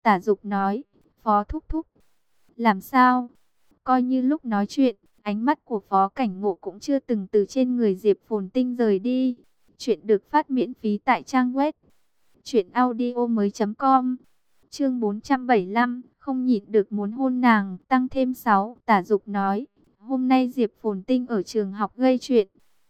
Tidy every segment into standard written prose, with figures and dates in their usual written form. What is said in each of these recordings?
Tả Dục nói, Phó thúc thúc, làm sao? Coi như lúc nói chuyện, ánh mắt của Phó Cảnh Ngộ cũng chưa từng từ trên người Diệp Phồn Tinh rời đi. Chuyện được phát miễn phí tại trang web truyệnaudiomoi.com. Chương 475, không nhịn được muốn hôn nàng, tăng thêm 6. Tả Dục nói, hôm nay Diệp Phồn Tinh ở trường học gây chuyện.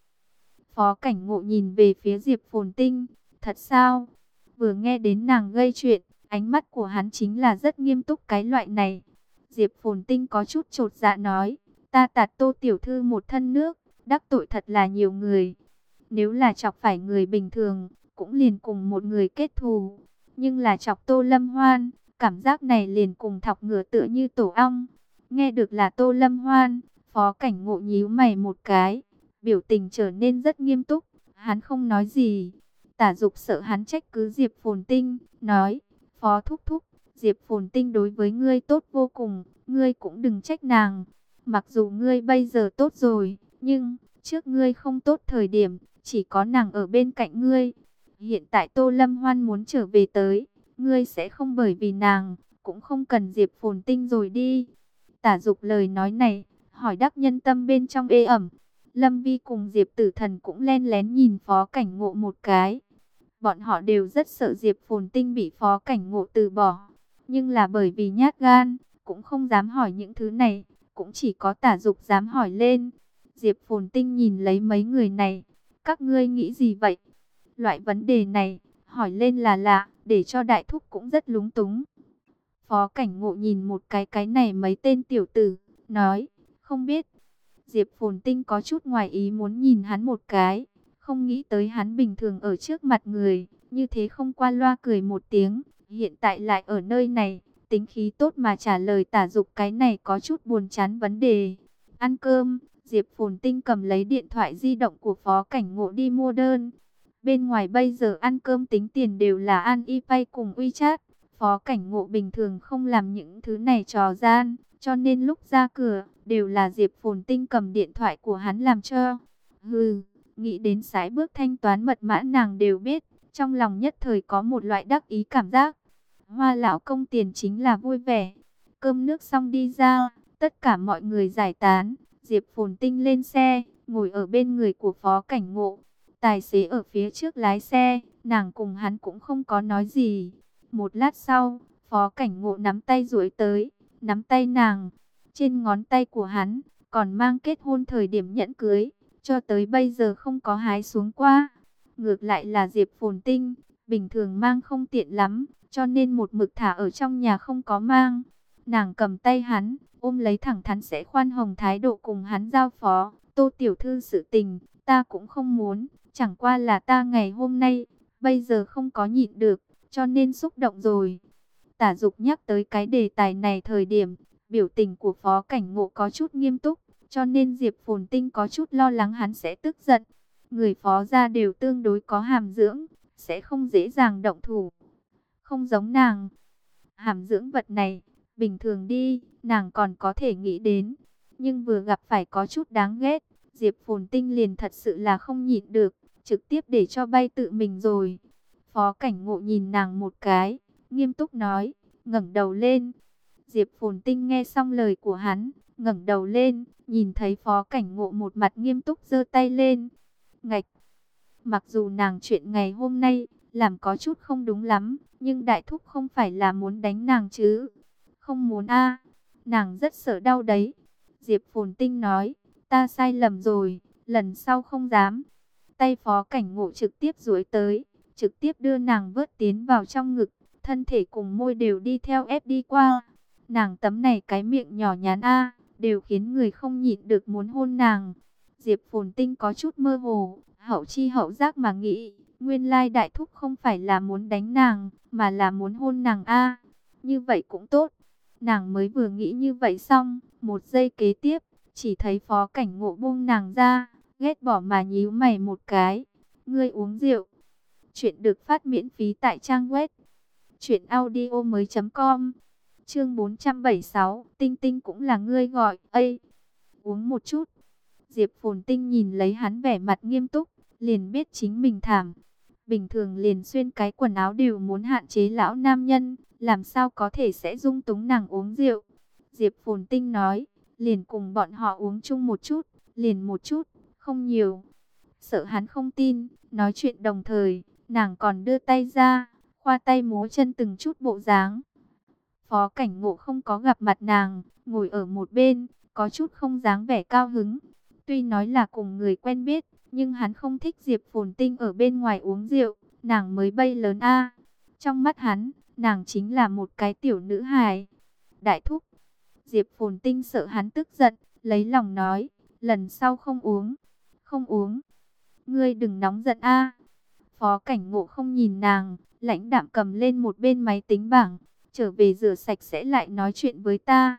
Phó Cảnh Ngộ nhìn về phía Diệp Phồn Tinh, thật sao? Vừa nghe đến nàng gây chuyện, ánh mắt của hắn chính là rất nghiêm túc cái loại này. Diệp Phồn Tinh có chút chột dạ nói, ta tạt Tô tiểu thư một thân nước, đắc tội thật là nhiều người. Nếu là chọc phải người bình thường, cũng liền cùng một người kết thù. Nhưng là chọc Tô Lâm Hoan, cảm giác này liền cùng thọc ngựa tựa như tổ ong. Nghe được là Tô Lâm Hoan, Phó Cảnh Ngộ nhíu mày một cái, biểu tình trở nên rất nghiêm túc. Hắn không nói gì. Tả Dục sợ hắn trách cứ Diệp Phồn Tinh, nói, Phó thúc thúc, Diệp Phồn Tinh đối với ngươi tốt vô cùng, ngươi cũng đừng trách nàng. Mặc dù ngươi bây giờ tốt rồi, nhưng trước ngươi không tốt thời điểm, chỉ có nàng ở bên cạnh ngươi. Hiện tại Tô Lâm Hoan muốn trở về tới, ngươi sẽ không bởi vì nàng, cũng không cần Diệp Phồn Tinh rồi đi. Tả Dục lời nói này, hỏi đắc nhân tâm bên trong ê ẩm. Lâm Vi cùng Diệp Tử Thần cũng len lén nhìn Phó Cảnh Ngộ một cái. Bọn họ đều rất sợ Diệp Phồn Tinh bị Phó Cảnh Ngộ từ bỏ. Nhưng là bởi vì nhát gan, cũng không dám hỏi những thứ này. Cũng chỉ có Tả Dục dám hỏi lên. Diệp Phồn Tinh nhìn lấy mấy người này. Các ngươi nghĩ gì vậy? Loại vấn đề này, hỏi lên là lạ, để cho đại thúc cũng rất lúng túng. Phó Cảnh Ngộ nhìn một cái này mấy tên tiểu tử, nói, không biết. Diệp Phồn Tinh có chút ngoài ý muốn nhìn hắn một cái, không nghĩ tới hắn bình thường ở trước mặt người, như thế không qua loa cười một tiếng, hiện tại lại ở nơi này, tính khí tốt mà trả lời Tả Dục cái này có chút buồn chán vấn đề. Ăn cơm, Diệp Phồn Tinh cầm lấy điện thoại di động của Phó Cảnh Ngộ đi mua đơn. Bên ngoài bây giờ ăn cơm tính tiền đều là Alipay cùng WeChat. Phó Cảnh Ngộ bình thường không làm những thứ này trò gian, cho nên lúc ra cửa, đều là Diệp Phồn Tinh cầm điện thoại của hắn làm cho. Hừ, nghĩ đến sải bước thanh toán mật mã nàng đều biết, trong lòng nhất thời có một loại đắc ý cảm giác. Hoa lão công tiền chính là vui vẻ. Cơm nước xong đi ra, tất cả mọi người giải tán, Diệp Phồn Tinh lên xe, ngồi ở bên người của Phó Cảnh Ngộ. Tài xế ở phía trước lái xe, nàng cùng hắn cũng không có nói gì. Một lát sau, Phó Cảnh Ngộ nắm tay duỗi tới, nắm tay nàng. Trên ngón tay của hắn, còn mang kết hôn thời điểm nhẫn cưới, cho tới bây giờ không có hái xuống qua. Ngược lại là Diệp Phồn Tinh, bình thường mang không tiện lắm, cho nên một mực thả ở trong nhà không có mang. Nàng cầm tay hắn, ôm lấy thẳng thắn sẽ khoan hồng thái độ cùng hắn giao phó. Tô tiểu thư sự tình, ta cũng không muốn, chẳng qua là ta ngày hôm nay, bây giờ không có nhịn được, cho nên xúc động rồi. Tả Dục nhắc tới cái đề tài này thời điểm, biểu tình của Phó Cảnh Ngộ có chút nghiêm túc, cho nên Diệp Phồn Tinh có chút lo lắng hắn sẽ tức giận. Người Phó gia đều tương đối có hàm dưỡng, sẽ không dễ dàng động thủ. Không giống nàng. Hàm dưỡng vật này, bình thường đi, nàng còn có thể nghĩ đến. Nhưng vừa gặp phải có chút đáng ghét, Diệp Phồn Tinh liền thật sự là không nhịn được, trực tiếp để cho bay tự mình rồi. Phó Cảnh Ngộ nhìn nàng một cái, nghiêm túc nói, ngẩng đầu lên. Diệp Phồn Tinh nghe xong lời của hắn, ngẩng đầu lên, nhìn thấy Phó Cảnh Ngộ một mặt nghiêm túc giơ tay lên. Ngạch, mặc dù nàng chuyện ngày hôm nay làm có chút không đúng lắm, nhưng đại thúc không phải là muốn đánh nàng chứ? Không muốn a, nàng rất sợ đau đấy. Diệp Phồn Tinh nói, ta sai lầm rồi, lần sau không dám. Tay Phó Cảnh Ngộ trực tiếp duỗi tới, trực tiếp đưa nàng vớt tiến vào trong ngực, thân thể cùng môi đều đi theo ép đi qua. Nàng tấm này cái miệng nhỏ nhắn a, đều khiến người không nhịn được muốn hôn nàng. Diệp Phồn Tinh có chút mơ hồ, hậu chi hậu giác mà nghĩ, nguyên lai đại thúc không phải là muốn đánh nàng, mà là muốn hôn nàng a. Như vậy cũng tốt. Nàng mới vừa nghĩ như vậy xong, một giây kế tiếp, chỉ thấy Phó Cảnh Ngộ buông nàng ra, ghét bỏ mà nhíu mày một cái. Ngươi uống rượu. Chuyện được phát miễn phí tại trang web truyệnaudiomoi.com. Chương 476, Tinh Tinh cũng là ngươi gọi, ây, uống một chút. Diệp Phồn Tinh nhìn lấy hắn vẻ mặt nghiêm túc, liền biết chính mình thảm. bình thường liền xuyên cái quần áo đều muốn hạn chế lão nam nhân, làm sao có thể sẽ dung túng nàng uống rượu. Diệp Phồn Tinh nói, liền cùng bọn họ uống chung một chút, liền một chút, không nhiều. Sợ hắn không tin, nói chuyện đồng thời, nàng còn đưa tay ra, khoa tay múa chân từng chút bộ dáng. Phó Cảnh Ngộ không có gặp mặt nàng, ngồi ở một bên, có chút không dáng vẻ cao hứng. Tuy nói là cùng người quen biết, nhưng hắn không thích Diệp Phồn Tinh ở bên ngoài uống rượu, nàng mới bay lớn a. Trong mắt hắn, nàng chính là một cái tiểu nữ hài. Đại thúc, Diệp Phồn Tinh sợ hắn tức giận, lấy lòng nói, lần sau không uống, không uống. Ngươi đừng nóng giận a. Phó Cảnh Ngộ không nhìn nàng, lãnh đạm cầm lên một bên máy tính bảng, trở về rửa sạch sẽ lại nói chuyện với ta.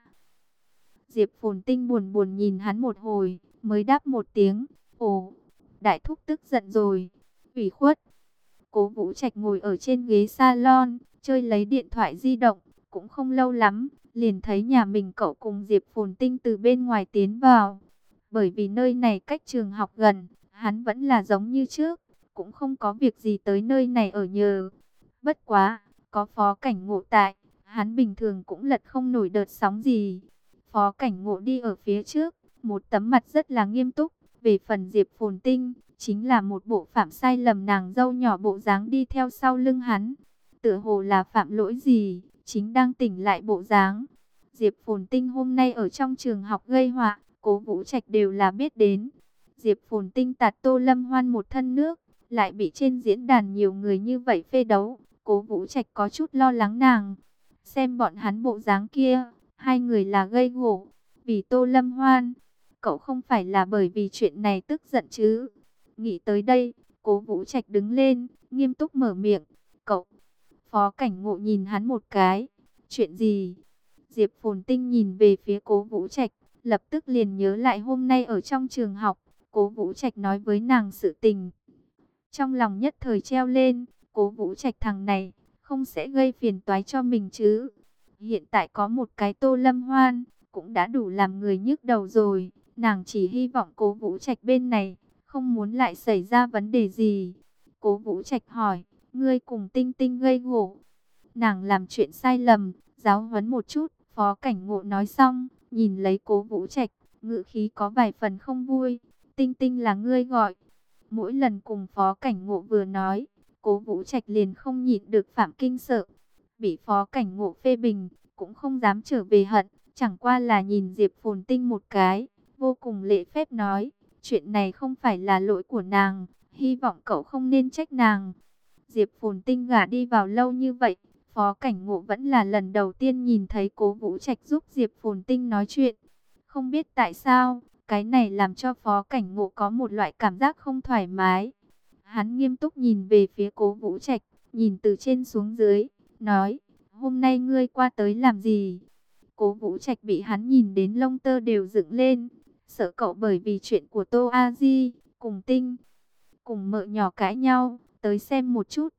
Diệp Phồn Tinh buồn buồn nhìn hắn một hồi, mới đáp một tiếng, ồ, đại thúc tức giận rồi, ủy khuất. Cố Vũ Trạch ngồi ở trên ghế salon, chơi lấy điện thoại di động, cũng không lâu lắm, liền thấy nhà mình cậu cùng Diệp Phồn Tinh từ bên ngoài tiến vào. Bởi vì nơi này cách trường học gần, hắn vẫn là giống như trước, cũng không có việc gì tới nơi này ở nhờ. Bất quá, có Phó Cảnh Ngộ tại, hắn bình thường cũng lật không nổi đợt sóng gì. Phó Cảnh Ngộ đi ở phía trước, một tấm mặt rất là nghiêm túc. Về phần Diệp Phồn Tinh, chính là một bộ phạm sai lầm nàng dâu nhỏ bộ dáng đi theo sau lưng hắn. Tựa hồ là phạm lỗi gì, chính đang tỉnh lại bộ dáng. Diệp Phồn Tinh hôm nay ở trong trường học gây họa, Cố Vũ Trạch đều là biết đến. Diệp Phồn Tinh tạt Tô Lâm Hoan một thân nước, lại bị trên diễn đàn nhiều người như vậy phê đấu. Cố Vũ Trạch có chút lo lắng nàng. Xem bọn hắn bộ dáng kia, hai người là gây gổ. Vì Tô Lâm Hoan, cậu không phải là bởi vì chuyện này tức giận chứ? Nghĩ tới đây, Cố Vũ Trạch đứng lên, nghiêm túc mở miệng. Cậu, Phó Cảnh Ngộ nhìn hắn một cái. Chuyện gì? Diệp Phồn Tinh nhìn về phía Cố Vũ Trạch, lập tức liền nhớ lại hôm nay ở trong trường học, Cố Vũ Trạch nói với nàng sự tình. Trong lòng nhất thời treo lên, Cố Vũ Trạch thằng này, không sẽ gây phiền toái cho mình chứ. Hiện tại có một cái Tô Lâm Hoan, cũng đã đủ làm người nhức đầu rồi. Nàng chỉ hy vọng Cố Vũ Trạch bên này, không muốn lại xảy ra vấn đề gì. Cố Vũ Trạch hỏi, ngươi cùng Tinh Tinh gây gổ. Nàng làm chuyện sai lầm, giáo huấn một chút. Phó Cảnh Ngộ nói xong, nhìn lấy Cố Vũ Trạch, ngữ khí có vài phần không vui. Tinh Tinh là ngươi gọi. Mỗi lần cùng Phó Cảnh Ngộ vừa nói, Cố Vũ Trạch liền không nhịn được phạm kinh sợ. Bị Phó Cảnh Ngộ phê bình, cũng không dám trở về hận, chẳng qua là nhìn Diệp Phồn Tinh một cái, vô cùng lễ phép nói, chuyện này không phải là lỗi của nàng, hy vọng cậu không nên trách nàng. Diệp Phồn Tinh gả đi vào lâu như vậy, Phó Cảnh Ngộ vẫn là lần đầu tiên nhìn thấy Cố Vũ Trạch giúp Diệp Phồn Tinh nói chuyện. Không biết tại sao, cái này làm cho Phó Cảnh Ngộ có một loại cảm giác không thoải mái. Hắn nghiêm túc nhìn về phía Cố Vũ Trạch, nhìn từ trên xuống dưới, nói, hôm nay ngươi qua tới làm gì? Cố Vũ Trạch bị hắn nhìn đến lông tơ đều dựng lên, sợ cậu bởi vì chuyện của Tô A Di, cùng Tinh, cùng mợ nhỏ cãi nhau, tới xem một chút.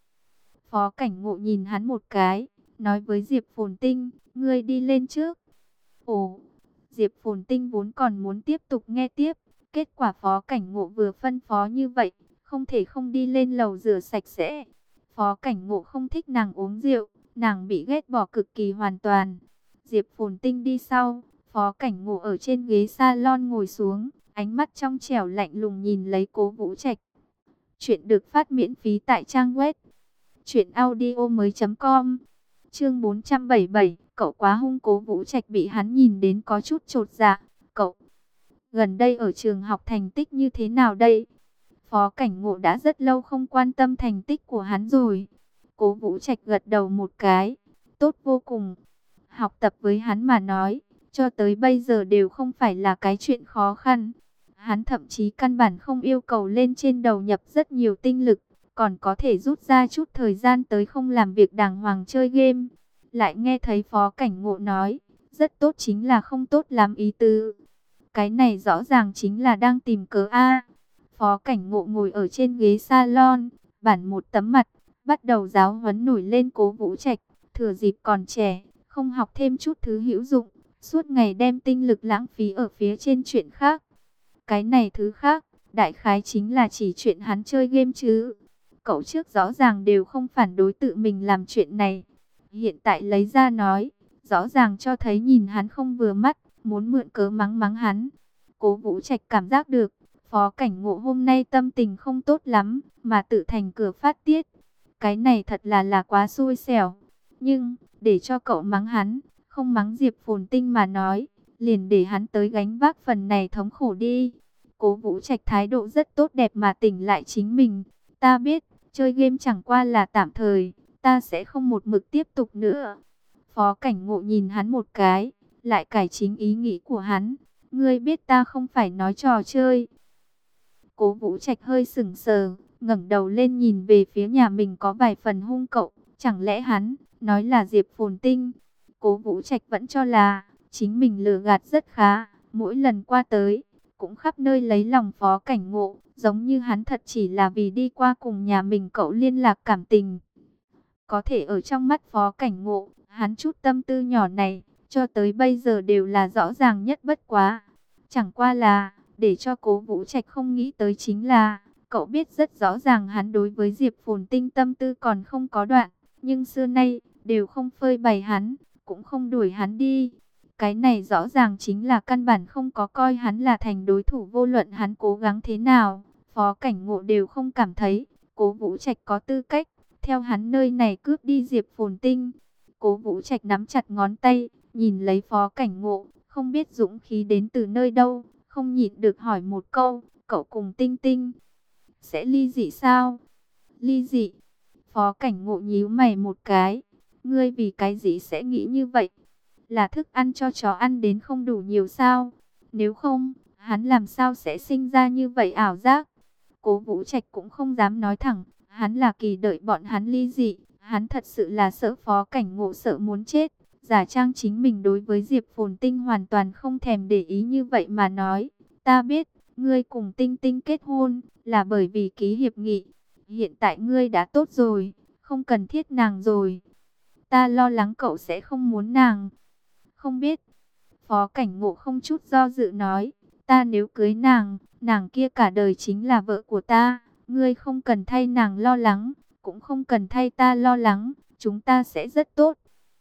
Phó Cảnh Ngộ nhìn hắn một cái, nói với Diệp Phồn Tinh, ngươi đi lên trước. Ồ, Diệp Phồn Tinh vốn còn muốn tiếp tục nghe tiếp, kết quả Phó Cảnh Ngộ vừa phân phó như vậy, không thể không đi lên lầu rửa sạch sẽ. Phó Cảnh Ngộ không thích nàng uống rượu, nàng bị ghét bỏ cực kỳ hoàn toàn. Diệp Phồn Tinh đi sau, Phó Cảnh Ngộ ở trên ghế salon ngồi xuống, ánh mắt trong trẻo lạnh lùng nhìn lấy Cố Vũ Trạch. Chuyện được phát miễn phí tại trang web truyệnaudiomoi.com. Chương 477, cậu quá hung. Cố Vũ Trạch bị hắn nhìn đến có chút chột dạ. Cậu, gần đây ở trường học thành tích như thế nào đây? Phó Cảnh Ngộ đã rất lâu không quan tâm thành tích của hắn rồi. Cố Vũ Trạch gật đầu một cái. Tốt vô cùng. Học tập với hắn mà nói, cho tới bây giờ đều không phải là cái chuyện khó khăn. Hắn thậm chí căn bản không yêu cầu lên trên đầu nhập rất nhiều tinh lực, còn có thể rút ra chút thời gian tới không làm việc đàng hoàng chơi game. Lại nghe thấy Phó Cảnh Ngộ nói, rất tốt chính là không tốt lắm ý tứ. Cái này rõ ràng chính là đang tìm cớ a. Phó Cảnh Ngộ ngồi ở trên ghế salon, bản một tấm mặt, bắt đầu giáo huấn nổi lên Cố Vũ Trạch, thừa dịp còn trẻ, không học thêm chút thứ hữu dụng, suốt ngày đem tinh lực lãng phí ở phía trên chuyện khác. Cái này thứ khác, đại khái chính là chỉ chuyện hắn chơi game chứ. cậu trước rõ ràng đều không phản đối tự mình làm chuyện này. Hiện tại lấy ra nói, rõ ràng cho thấy nhìn hắn không vừa mắt, muốn mượn cớ mắng mắng hắn. Cố Vũ Trạch cảm giác được, Phó Cảnh Ngộ hôm nay tâm tình không tốt lắm, mà tự thành cửa phát tiết. Cái này thật là quá xui xẻo. Nhưng, để cho cậu mắng hắn, không mắng Diệp Phồn Tinh mà nói, liền để hắn tới gánh vác phần này thống khổ đi. Cố Vũ Trạch thái độ rất tốt đẹp mà tỉnh lại chính mình. Ta biết, chơi game chẳng qua là tạm thời, ta sẽ không một mực tiếp tục nữa. Phó Cảnh Ngộ nhìn hắn một cái, lại cải chính ý nghĩ của hắn. Ngươi biết ta không phải nói trò chơi. Cố Vũ Trạch hơi sững sờ, ngẩng đầu lên nhìn về phía nhà mình có vài phần hung cậu. Chẳng lẽ hắn nói là Diệp Phồn Tinh? Cố Vũ Trạch vẫn cho là chính mình lừa gạt rất khá, mỗi lần qua tới cũng khắp nơi lấy lòng Phó Cảnh Ngộ, giống như hắn thật chỉ là vì đi qua cùng nhà mình cậu liên lạc cảm tình. Có thể ở trong mắt Phó Cảnh Ngộ, hắn chút tâm tư nhỏ này, cho tới bây giờ đều là rõ ràng nhất bất quá. Chẳng qua là, để cho Cố Vũ Trạch không nghĩ tới chính là, cậu biết rất rõ ràng hắn đối với Diệp Phồn Tinh tâm tư còn không có đoạn, nhưng xưa nay, đều không phơi bày hắn, cũng không đuổi hắn đi. Cái này rõ ràng chính là căn bản không có coi hắn là thành đối thủ, vô luận hắn cố gắng thế nào, Phó Cảnh Ngộ đều không cảm thấy Cố Vũ Trạch có tư cách theo hắn nơi này cướp đi Diệp Phồn Tinh. Cố Vũ Trạch nắm chặt ngón tay, nhìn lấy Phó Cảnh Ngộ, không biết dũng khí đến từ nơi đâu, không nhịn được hỏi một câu, cậu cùng Tinh Tinh sẽ ly dị sao? Ly dị? Phó Cảnh Ngộ nhíu mày một cái, ngươi vì cái gì sẽ nghĩ như vậy? Là thức ăn cho chó ăn đến không đủ nhiều sao? Nếu không, hắn làm sao sẽ sinh ra như vậy ảo giác? Cố Vũ Trạch cũng không dám nói thẳng, hắn là kỳ đợi bọn hắn ly dị, hắn thật sự là sợ Phó Cảnh Ngộ sợ muốn chết, giả trang chính mình đối với Diệp Phồn Tinh hoàn toàn không thèm để ý như vậy mà nói, ta biết, ngươi cùng Tinh Tinh kết hôn là bởi vì ký hiệp nghị, hiện tại ngươi đã tốt rồi, không cần thiết nàng rồi. Ta lo lắng cậu sẽ không muốn nàng. Không biết. Phó Cảnh Ngộ không chút do dự nói, ta nếu cưới nàng, nàng kia cả đời chính là vợ của ta, ngươi không cần thay nàng lo lắng, cũng không cần thay ta lo lắng, chúng ta sẽ rất tốt.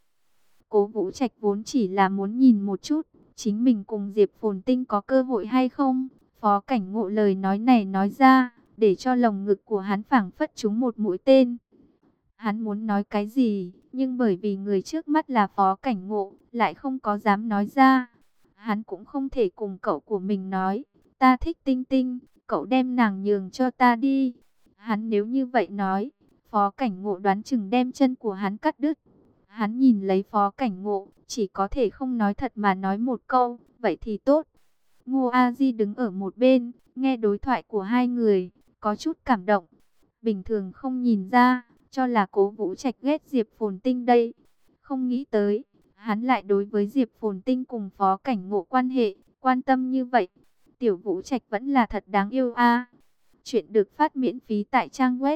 Cố Vũ Trạch vốn chỉ là muốn nhìn một chút, chính mình cùng Diệp Phồn Tinh có cơ hội hay không. Phó Cảnh Ngộ lời nói này nói ra, để cho lồng ngực của hắn phảng phất trúng một mũi tên. Hắn muốn nói cái gì, nhưng bởi vì người trước mắt là Phó Cảnh Ngộ, lại không có dám nói ra. Hắn cũng không thể cùng cậu của mình nói, ta thích Tinh Tinh, cậu đem nàng nhường cho ta đi. Hắn nếu như vậy nói, Phó Cảnh Ngộ đoán chừng đem chân của hắn cắt đứt. Hắn nhìn lấy Phó Cảnh Ngộ, chỉ có thể không nói thật mà nói một câu, vậy thì tốt. Ngô A Di đứng ở một bên, nghe đối thoại của hai người, có chút cảm động. Bình thường không nhìn ra, cho là Cố Vũ Trạch ghét Diệp Phồn Tinh đây. Không nghĩ tới, hắn lại đối với Diệp Phồn Tinh cùng Phó Cảnh Ngộ quan hệ, quan tâm như vậy. Tiểu Vũ Trạch vẫn là thật đáng yêu a. Chuyện được phát miễn phí tại trang web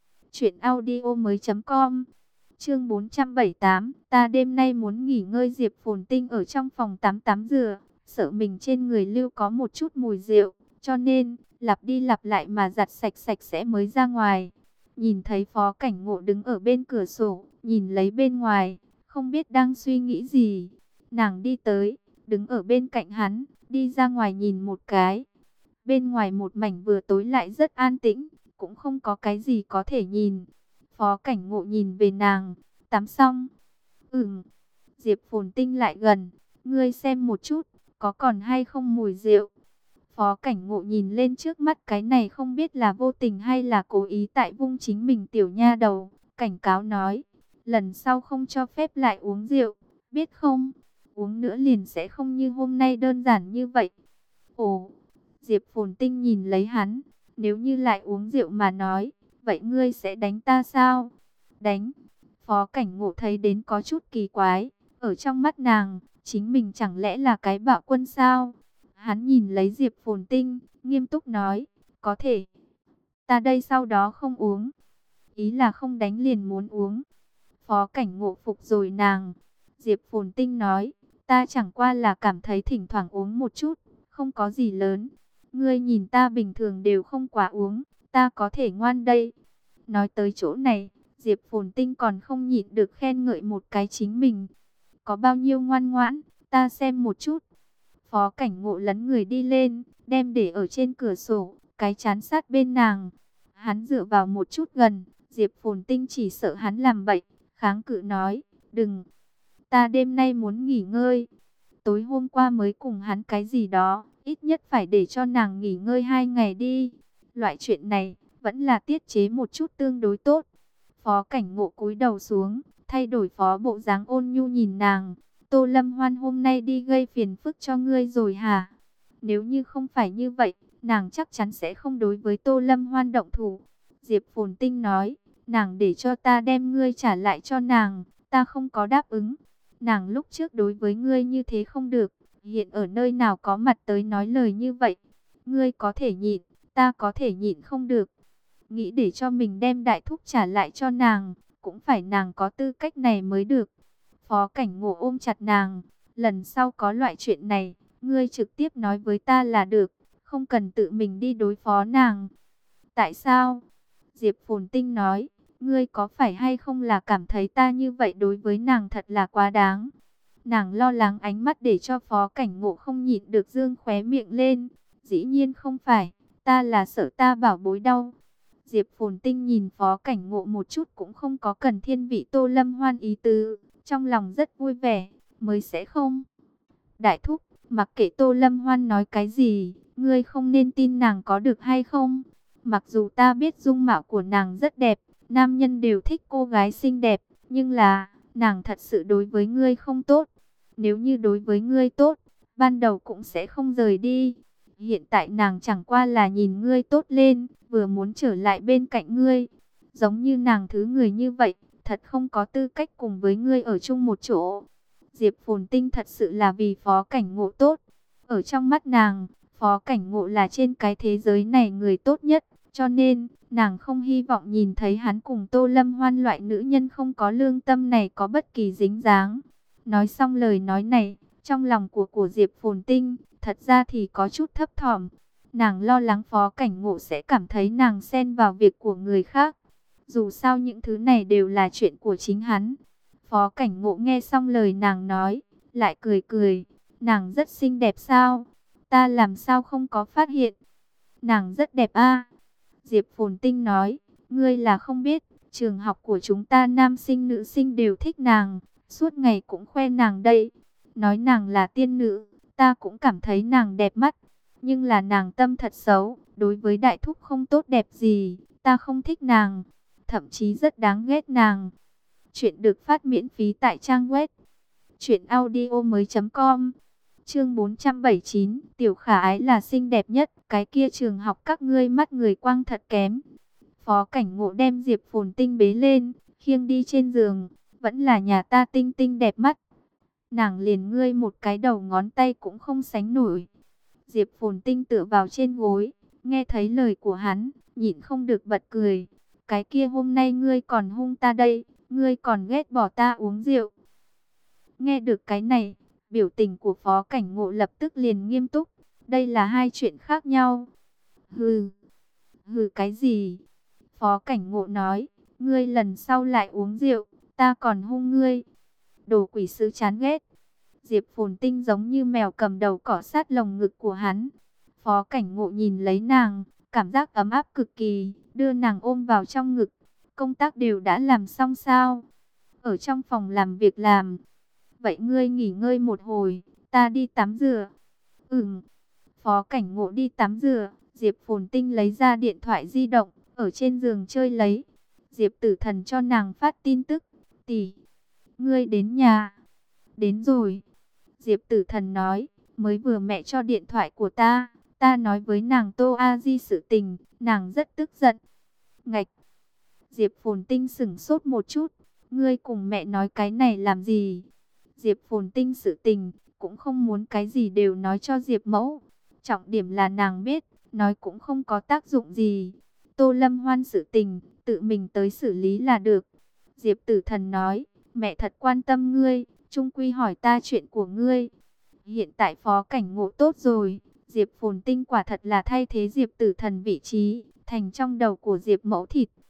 truyệnaudiomoi.com. Chương 478, ta đêm nay muốn nghỉ ngơi. Diệp Phồn Tinh ở trong phòng tắm tắm rửa, sợ mình trên người lưu có một chút mùi rượu, cho nên lặp đi lặp lại mà giặt sạch sạch sẽ mới ra ngoài. Nhìn thấy Phó Cảnh Ngộ đứng ở bên cửa sổ, nhìn lấy bên ngoài, không biết đang suy nghĩ gì. Nàng đi tới, đứng ở bên cạnh hắn, đi ra ngoài nhìn một cái. Bên ngoài một mảnh vừa tối lại rất an tĩnh, cũng không có cái gì có thể nhìn. Phó Cảnh Ngộ nhìn về nàng, tắm xong. Diệp Phồn Tinh lại gần, ngươi xem một chút, có còn hay không mùi rượu. Phó Cảnh Ngộ nhìn lên trước mắt cái này không biết là vô tình hay là cố ý tại vung chính mình tiểu nha đầu, cảnh cáo nói, lần sau không cho phép lại uống rượu, biết không? Uống nữa liền sẽ không như hôm nay đơn giản như vậy. Ồ, Diệp Phồn Tinh nhìn lấy hắn, nếu như lại uống rượu mà nói, vậy ngươi sẽ đánh ta sao? Đánh. Phó Cảnh Ngộ thấy đến có chút kỳ quái, ở trong mắt nàng, chính mình chẳng lẽ là cái bạo quân sao? Hắn nhìn lấy Diệp Phồn Tinh, nghiêm túc nói, có thể. Ta đây sau đó không uống. Ý là không đánh liền muốn uống. Phó Cảnh Ngộ phục rồi nàng. Diệp Phồn Tinh nói, ta chẳng qua là cảm thấy thỉnh thoảng uống một chút, không có gì lớn. Ngươi nhìn ta bình thường đều không quá uống, ta có thể ngoan đây. Nói tới chỗ này, Diệp Phồn Tinh còn không nhịn được khen ngợi một cái chính mình. Có bao nhiêu ngoan ngoãn, ta xem một chút. Phó Cảnh Ngộ lấn người đi lên, đem để ở trên cửa sổ, cái chán sát bên nàng. Hắn dựa vào một chút gần, Diệp Phồn Tinh chỉ sợ hắn làm bậy, kháng cự nói, đừng, ta đêm nay muốn nghỉ ngơi. Tối hôm qua mới cùng hắn cái gì đó, ít nhất phải để cho nàng nghỉ ngơi 2 ngày đi. Loại chuyện này, vẫn là tiết chế một chút tương đối tốt. Phó Cảnh Ngộ cúi đầu xuống, thay đổi phó bộ dáng ôn nhu nhìn nàng. Tô Lâm Hoan hôm nay đi gây phiền phức cho ngươi rồi hả? Nếu như không phải như vậy, nàng chắc chắn sẽ không đối với Tô Lâm Hoan động thủ. Diệp Phồn Tinh nói, nàng để cho ta đem ngươi trả lại cho nàng, ta không có đáp ứng. Nàng lúc trước đối với ngươi như thế không được, hiện ở nơi nào có mặt tới nói lời như vậy. Ngươi có thể nhịn, ta có thể nhịn không được. Nghĩ để cho mình đem đại thúc trả lại cho nàng, cũng phải nàng có tư cách này mới được. Phó Cảnh Ngộ ôm chặt nàng, lần sau có loại chuyện này, ngươi trực tiếp nói với ta là được, không cần tự mình đi đối phó nàng. Tại sao? Diệp Phồn Tinh nói, ngươi có phải hay không là cảm thấy ta như vậy đối với nàng thật là quá đáng. Nàng lo lắng ánh mắt để cho Phó Cảnh Ngộ không nhịn được dương khóe miệng lên. Dĩ nhiên không phải, ta là sợ ta bảo bối đau. Diệp Phồn Tinh nhìn Phó Cảnh Ngộ một chút cũng không có cần thiên vị Tô Lâm Hoan ý tứ, trong lòng rất vui vẻ, mới sẽ không. Đại thúc, mặc kệ Tô Lâm Hoan nói cái gì, ngươi không nên tin nàng có được hay không? Mặc dù ta biết dung mạo của nàng rất đẹp, nam nhân đều thích cô gái xinh đẹp, nhưng là, nàng thật sự đối với ngươi không tốt. Nếu như đối với ngươi tốt, ban đầu cũng sẽ không rời đi. Hiện tại nàng chẳng qua là nhìn ngươi tốt lên, vừa muốn trở lại bên cạnh ngươi. Giống như nàng thứ người như vậy, thật không có tư cách cùng với ngươi ở chung một chỗ. Diệp Phồn Tinh thật sự là vì Phó Cảnh Ngộ tốt. Ở trong mắt nàng, Phó Cảnh Ngộ là trên cái thế giới này người tốt nhất. Cho nên, nàng không hy vọng nhìn thấy hắn cùng Tô Lâm Hoan loại nữ nhân không có lương tâm này có bất kỳ dính dáng. Nói xong lời nói này, trong lòng của Diệp Phồn Tinh, thật ra thì có chút thấp thỏm. Nàng lo lắng Phó Cảnh Ngộ sẽ cảm thấy nàng xen vào việc của người khác. Dù sao những thứ này đều là chuyện của chính hắn. Phó Cảnh Ngộ nghe xong lời nàng nói, lại cười cười. Nàng rất xinh đẹp sao? Ta làm sao không có phát hiện? Nàng rất đẹp a. Diệp Phồn Tinh nói, ngươi là không biết, trường học của chúng ta nam sinh nữ sinh đều thích nàng, suốt ngày cũng khoe nàng đây. Nói nàng là tiên nữ, ta cũng cảm thấy nàng đẹp mắt. Nhưng là nàng tâm thật xấu, đối với đại thúc không tốt đẹp gì, ta không thích nàng, thậm chí rất đáng ghét nàng. Chuyện được phát miễn phí tại trang web truyệnaudiomoi.com. Chương 479, Tiểu Khả Ái là xinh đẹp nhất, cái kia trường học các ngươi mắt người quang thật kém. Phó Cảnh Ngộ đem Diệp Phồn Tinh bế lên, khiêng đi trên giường, vẫn là nhà ta Tinh Tinh đẹp mắt. Nàng liền ngươi một cái đầu ngón tay cũng không sánh nổi. Diệp Phồn Tinh tựa vào trên gối, nghe thấy lời của hắn, nhịn không được bật cười. Cái kia hôm nay ngươi còn hung ta đây, ngươi còn ghét bỏ ta uống rượu. Nghe được cái này, biểu tình của Phó Cảnh Ngộ lập tức liền nghiêm túc. Đây là hai chuyện khác nhau. Hừ, hừ cái gì? Phó Cảnh Ngộ nói, ngươi lần sau lại uống rượu, ta còn hung ngươi. Đồ quỷ sứ chán ghét. Diệp Phồn Tinh giống như mèo cầm đầu cọ sát lồng ngực của hắn. Phó Cảnh Ngộ nhìn lấy nàng, cảm giác ấm áp cực kỳ, đưa nàng ôm vào trong ngực. Công tác đều đã làm xong sao? Ở trong phòng làm việc làm. Vậy ngươi nghỉ ngơi một hồi, ta đi tắm rửa. Phó Cảnh Ngộ đi tắm rửa, Diệp Phồn Tinh lấy ra điện thoại di động, ở trên giường chơi lấy. Diệp Tử Thần cho nàng phát tin tức, tỷ, ngươi đến nhà. Đến rồi. Diệp Tử Thần nói, mới vừa mẹ cho điện thoại của ta nói với nàng Tô A Di sự tình, nàng rất tức giận. Ngạch. Diệp Phồn Tinh sững sốt một chút, ngươi cùng mẹ nói cái này làm gì? Diệp Phồn Tinh sự tình, cũng không muốn cái gì đều nói cho Diệp Mẫu. Trọng điểm là nàng biết, nói cũng không có tác dụng gì. Tô Lâm Hoan sự tình, tự mình tới xử lý là được. Diệp Tử Thần nói, mẹ thật quan tâm ngươi, chung quy hỏi ta chuyện của ngươi. Hiện tại Phó Cảnh Ngộ tốt rồi, Diệp Phồn Tinh quả thật là thay thế Diệp Tử Thần vị trí, thành trong đầu của Diệp Mẫu thịt.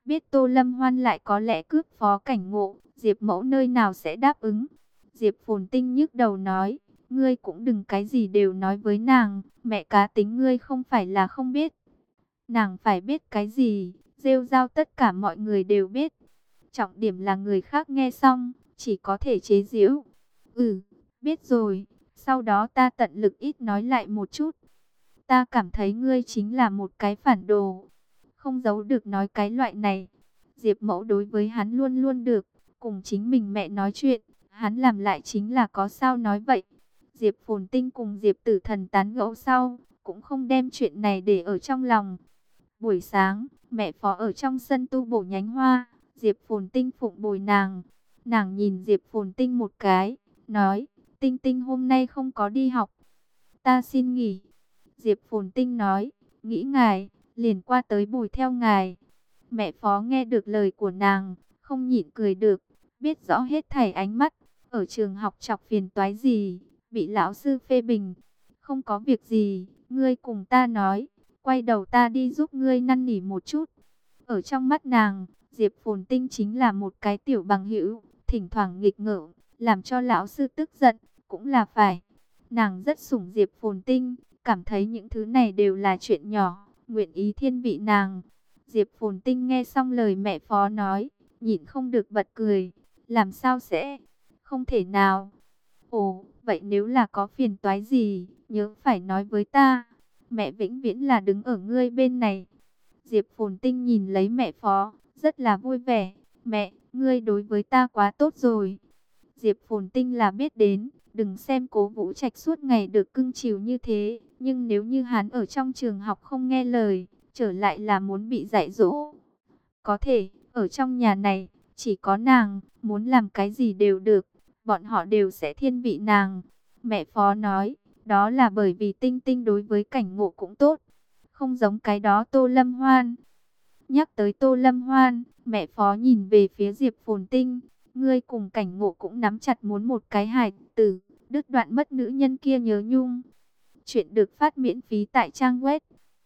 biết Tô Lâm Hoan lại có lẽ cướp Phó Cảnh Ngộ, Diệp Mẫu nơi nào sẽ đáp ứng. Diệp Phồn Tinh nhức đầu nói, ngươi cũng đừng cái gì đều nói với nàng, mẹ cá tính ngươi không phải là không biết. Nàng phải biết cái gì, rêu rao tất cả mọi người đều biết. Trọng điểm là người khác nghe xong, chỉ có thể chế giễu. Ừ, biết rồi, sau đó ta tận lực ít nói lại một chút. Ta cảm thấy ngươi chính là một cái phản đồ. Không giấu được nói cái loại này. Diệp Mẫu đối với hắn luôn luôn được, cùng chính mình mẹ nói chuyện, hắn làm lại chính là có sao nói vậy. Diệp Phồn Tinh cùng Diệp Tử Thần tán gẫu sau, cũng không đem chuyện này để ở trong lòng. Buổi sáng, mẹ Phó ở trong sân tu bổ nhánh hoa, Diệp Phồn Tinh phụng bồi nàng. Nàng nhìn Diệp Phồn Tinh một cái, nói, Tinh Tinh hôm nay không có đi học. Ta xin nghỉ. Diệp Phồn Tinh nói, nghĩ ngài, liền qua tới bồi theo ngài. Mẹ Phó nghe được lời của nàng, không nhịn cười được, biết rõ hết thảy ánh mắt, ở trường học chọc phiền toái gì, bị lão sư phê bình. Không có việc gì, ngươi cùng ta nói, quay đầu ta đi giúp ngươi năn nỉ một chút. Ở trong mắt nàng, Diệp Phồn Tinh chính là một cái tiểu bằng hữu, thỉnh thoảng nghịch ngợm, làm cho lão sư tức giận, cũng là phải. Nàng rất sủng Diệp Phồn Tinh, cảm thấy những thứ này đều là chuyện nhỏ, nguyện ý thiên vị nàng. Diệp Phồn Tinh nghe xong lời mẹ Phó nói, nhịn không được bật cười, làm sao sẽ, không thể nào. Ồ, vậy nếu là có phiền toái gì, nhớ phải nói với ta, mẹ vĩnh viễn là đứng ở ngươi bên này. Diệp Phồn Tinh nhìn lấy mẹ Phó, rất là vui vẻ, mẹ, ngươi đối với ta quá tốt rồi. Diệp Phồn Tinh là biết đến, đừng xem Cố Vũ Trạch suốt ngày được cưng chiều như thế, nhưng nếu như hắn ở trong trường học không nghe lời, trở lại là muốn bị dạy dỗ. Có thể, ở trong nhà này, chỉ có nàng, muốn làm cái gì đều được, bọn họ đều sẽ thiên vị nàng. Mẹ Phó nói, đó là bởi vì Tinh Tinh đối với Cảnh Ngộ cũng tốt, không giống cái đó Tô Lâm Hoan. Nhắc tới Tô Lâm Hoan, mẹ Phó nhìn về phía Diệp Phồn Tinh, ngươi cùng Cảnh Ngộ cũng nắm chặt muốn một cái hài tử, đứt đoạn mất nữ nhân kia nhớ nhung. Chuyện được phát miễn phí tại trang web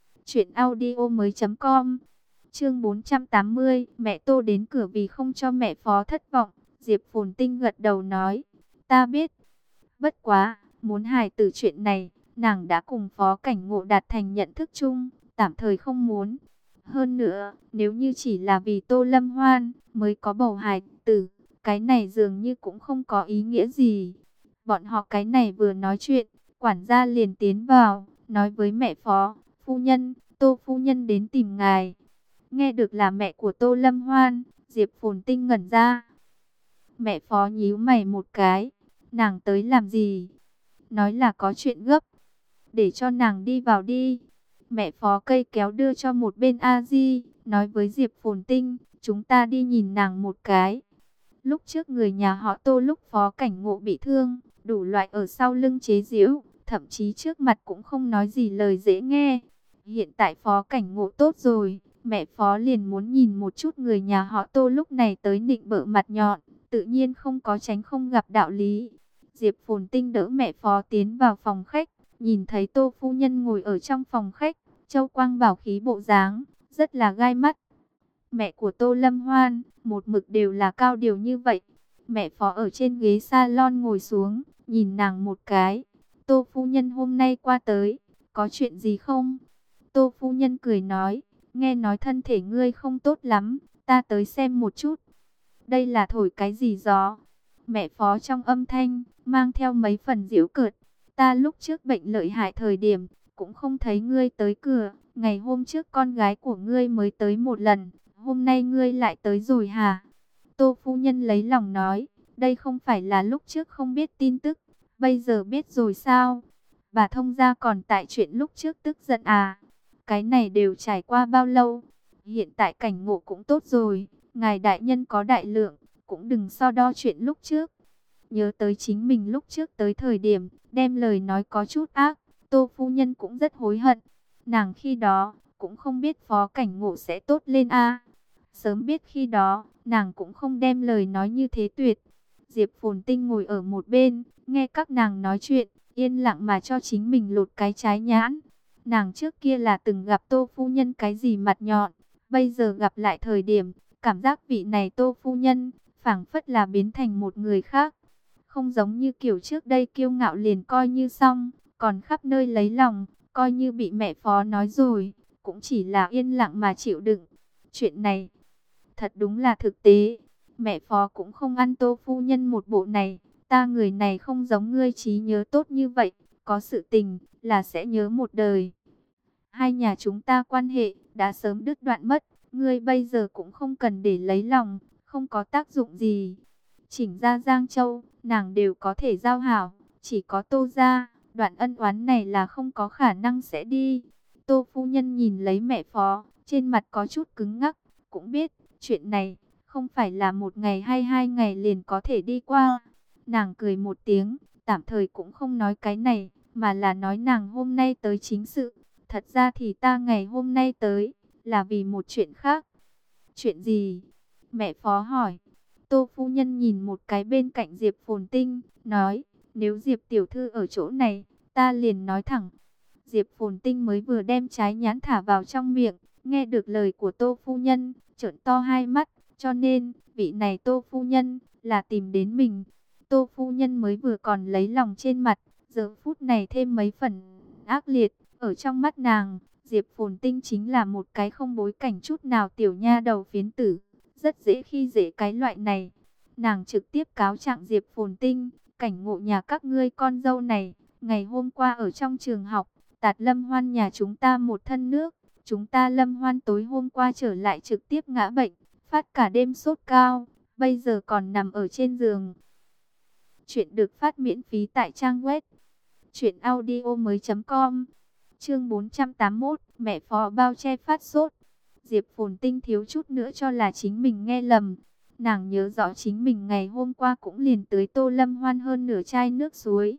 truyệnaudiomoi.com. Chương 480, mẹ Tô đến cửa vì không cho mẹ Phó thất vọng. Diệp Phồn Tinh gật đầu nói, ta biết. Bất quá, muốn hài tử chuyện này, nàng đã cùng Phó Cảnh Ngộ đạt thành nhận thức chung, tạm thời không muốn. Hơn nữa, nếu như chỉ là vì Tô Lâm Hoan mới có bầu hài tử, cái này dường như cũng không có ý nghĩa gì. Bọn họ cái này vừa nói chuyện, quản gia liền tiến vào, nói với mẹ Phó, phu nhân, Tô phu nhân đến tìm ngài. Nghe được là mẹ của Tô Lâm Hoan, Diệp Phồn Tinh ngẩn ra. Mẹ Phó nhíu mày một cái, nàng tới làm gì? Nói là có chuyện gấp, để cho nàng đi vào đi. Mẹ Phó cây kéo đưa cho một bên A Di, nói với Diệp Phồn Tinh, chúng ta đi nhìn nàng một cái. Lúc trước người nhà họ Tô lúc Phó Cảnh Ngộ bị thương, đủ loại ở sau lưng chế giễu, thậm chí trước mặt cũng không nói gì lời dễ nghe. Hiện tại Phó Cảnh Ngộ tốt rồi, mẹ Phó liền muốn nhìn một chút người nhà họ Tô lúc này tới nịnh bợ mặt nhọn, tự nhiên không có tránh không gặp đạo lý. Diệp Phồn Tinh đỡ mẹ Phó tiến vào phòng khách, nhìn thấy Tô phu nhân ngồi ở trong phòng khách, châu quang bảo khí bộ dáng, rất là gai mắt. Mẹ của Tô Lâm Hoan, một mực đều là cao điều như vậy. Mẹ Phó ở trên ghế salon ngồi xuống, nhìn nàng một cái. Tô phu nhân hôm nay qua tới, có chuyện gì không? Tô phu nhân cười nói, nghe nói thân thể ngươi không tốt lắm, ta tới xem một chút. Đây là thổi cái gì gió? Mẹ Phó trong âm thanh, mang theo mấy phần giễu cợt. Ta lúc trước bệnh lợi hại thời điểm, cũng không thấy ngươi tới cửa. Ngày hôm trước con gái của ngươi mới tới một lần, hôm nay ngươi lại tới rồi hả? Tô phu nhân lấy lòng nói, đây không phải là lúc trước không biết tin tức, bây giờ biết rồi sao? Bà thông gia còn tại chuyện lúc trước tức giận à? Cái này đều trải qua bao lâu? Hiện tại Cảnh Ngộ cũng tốt rồi, ngài đại nhân có đại lượng, cũng đừng so đo chuyện lúc trước. Nhớ tới chính mình lúc trước tới thời điểm, đem lời nói có chút ác, Tô phu nhân cũng rất hối hận. Nàng khi đó, cũng không biết Phó Cảnh Ngộ sẽ tốt lên a. Sớm biết khi đó, nàng cũng không đem lời nói như thế tuyệt. Diệp Phồn Tinh ngồi ở một bên, nghe các nàng nói chuyện, yên lặng mà cho chính mình lột cái trái nhãn. Nàng trước kia là từng gặp Tô phu nhân cái gì mặt nhọn, Bây giờ gặp lại thời điểm, cảm giác vị này Tô phu nhân, phảng phất là biến thành một người khác. Không giống như kiểu trước đây kiêu ngạo liền coi như xong, còn khắp nơi lấy lòng, coi như bị mẹ Phó nói rồi, cũng chỉ là yên lặng mà chịu đựng. Chuyện này, thật đúng là thực tế. Mẹ Phó cũng không ăn Tô phu nhân một bộ này. Ta người này không giống ngươi trí nhớ tốt như vậy. Có sự tình là sẽ nhớ một đời. Hai nhà chúng ta quan hệ đã sớm đứt đoạn mất. Ngươi bây giờ cũng không cần để lấy lòng. Không có tác dụng gì. Chỉnh ra Giang Châu, nàng đều có thể giao hảo. Chỉ có Tô gia, đoạn ân oán này là không có khả năng sẽ đi. Tô phu nhân nhìn lấy mẹ Phó, trên mặt có chút cứng ngắc. Cũng biết, chuyện này không phải là một ngày hay 2 ngày liền có thể đi qua. Nàng cười một tiếng, tạm thời cũng không nói cái này, mà là nói nàng hôm nay tới chính sự. Thật ra thì ta ngày hôm nay tới, là vì một chuyện khác. Chuyện gì? Mẹ Phó hỏi. Tô phu nhân nhìn một cái bên cạnh Diệp Phồn Tinh, nói, nếu Diệp tiểu thư ở chỗ này, ta liền nói thẳng. Diệp Phồn Tinh mới vừa đem trái nhãn thả vào trong miệng, nghe được lời của Tô phu nhân, trợn to hai mắt, cho nên, vị này Tô phu nhân, là tìm đến mình. Tô phu nhân mới vừa còn lấy lòng trên mặt, giờ phút này thêm mấy phần ác liệt, ở trong mắt nàng, Diệp Phồn Tinh chính là một cái không bối cảnh chút nào tiểu nha đầu phiến tử, rất dễ khi dễ cái loại này. Nàng trực tiếp cáo trạng Diệp Phồn Tinh, cảnh ngộ nhà các ngươi con dâu này, ngày hôm qua ở trong trường học, tạt Lâm Hoan nhà chúng ta một thân nước. Chúng ta Lâm Hoan tối hôm qua trở lại trực tiếp ngã bệnh, phát cả đêm sốt cao, bây giờ còn nằm ở trên giường. Chuyện được phát miễn phí tại trang web truyệnaudiomoi.com. Chương 481, mẹ Phó bao che phát sốt. Diệp Phồn Tinh thiếu chút nữa cho là chính mình nghe lầm. Nàng nhớ rõ chính mình ngày hôm qua cũng liền tới Tô Lâm Hoan hơn nửa chai nước suối.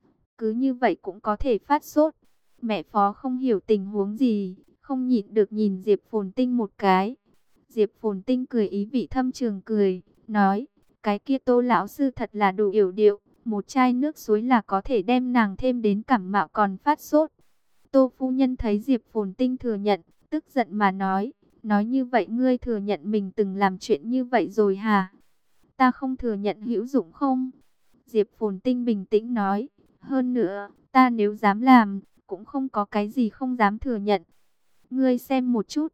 Cứ như vậy cũng có thể phát sốt. Mẹ Phó không hiểu tình huống gì, không nhịn được nhìn Diệp Phồn Tinh một cái. Diệp Phồn Tinh cười ý vị thâm trường cười, nói, cái kia Tô lão sư thật là đủ yểu điệu, một chai nước suối là có thể đem nàng thêm đến cảm mạo còn phát sốt. Tô phu nhân thấy Diệp Phồn Tinh thừa nhận, tức giận mà nói như vậy ngươi thừa nhận mình từng làm chuyện như vậy rồi hả? Ta không thừa nhận hữu dụng không? Diệp Phồn Tinh bình tĩnh nói, hơn nữa, ta nếu dám làm, cũng không có cái gì không dám thừa nhận. Ngươi xem một chút.